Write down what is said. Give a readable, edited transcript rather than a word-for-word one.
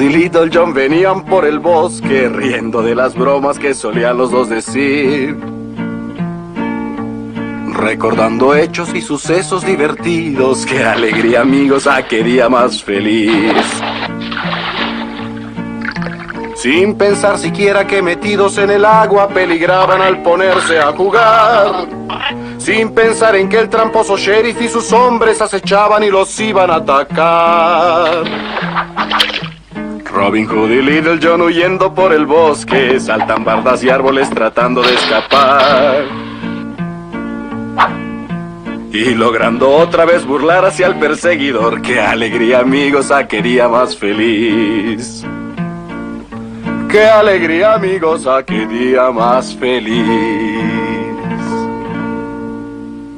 Hood y Little John venían por el bosque, riendo de las bromas que solían los dos decir, recordando hechos y sucesos divertidos. ¡Qué alegría, amigos! ¡Ah, qué día más feliz! Sin pensar siquiera que metidos en el agua peligraban al ponerse a jugar. Sin pensar en que el tramposo sheriff y sus hombres acechaban y los iban a atacar. Robin Hood y Little John huyendo por el bosque, saltan bardas y árboles tratando de escapar. Y logrando otra vez burlar hacia el perseguidor. ¡Qué alegría, amigos! ¡Ah, qué día más feliz! ¡Qué alegría, amigos! ¡Ah, qué día más feliz!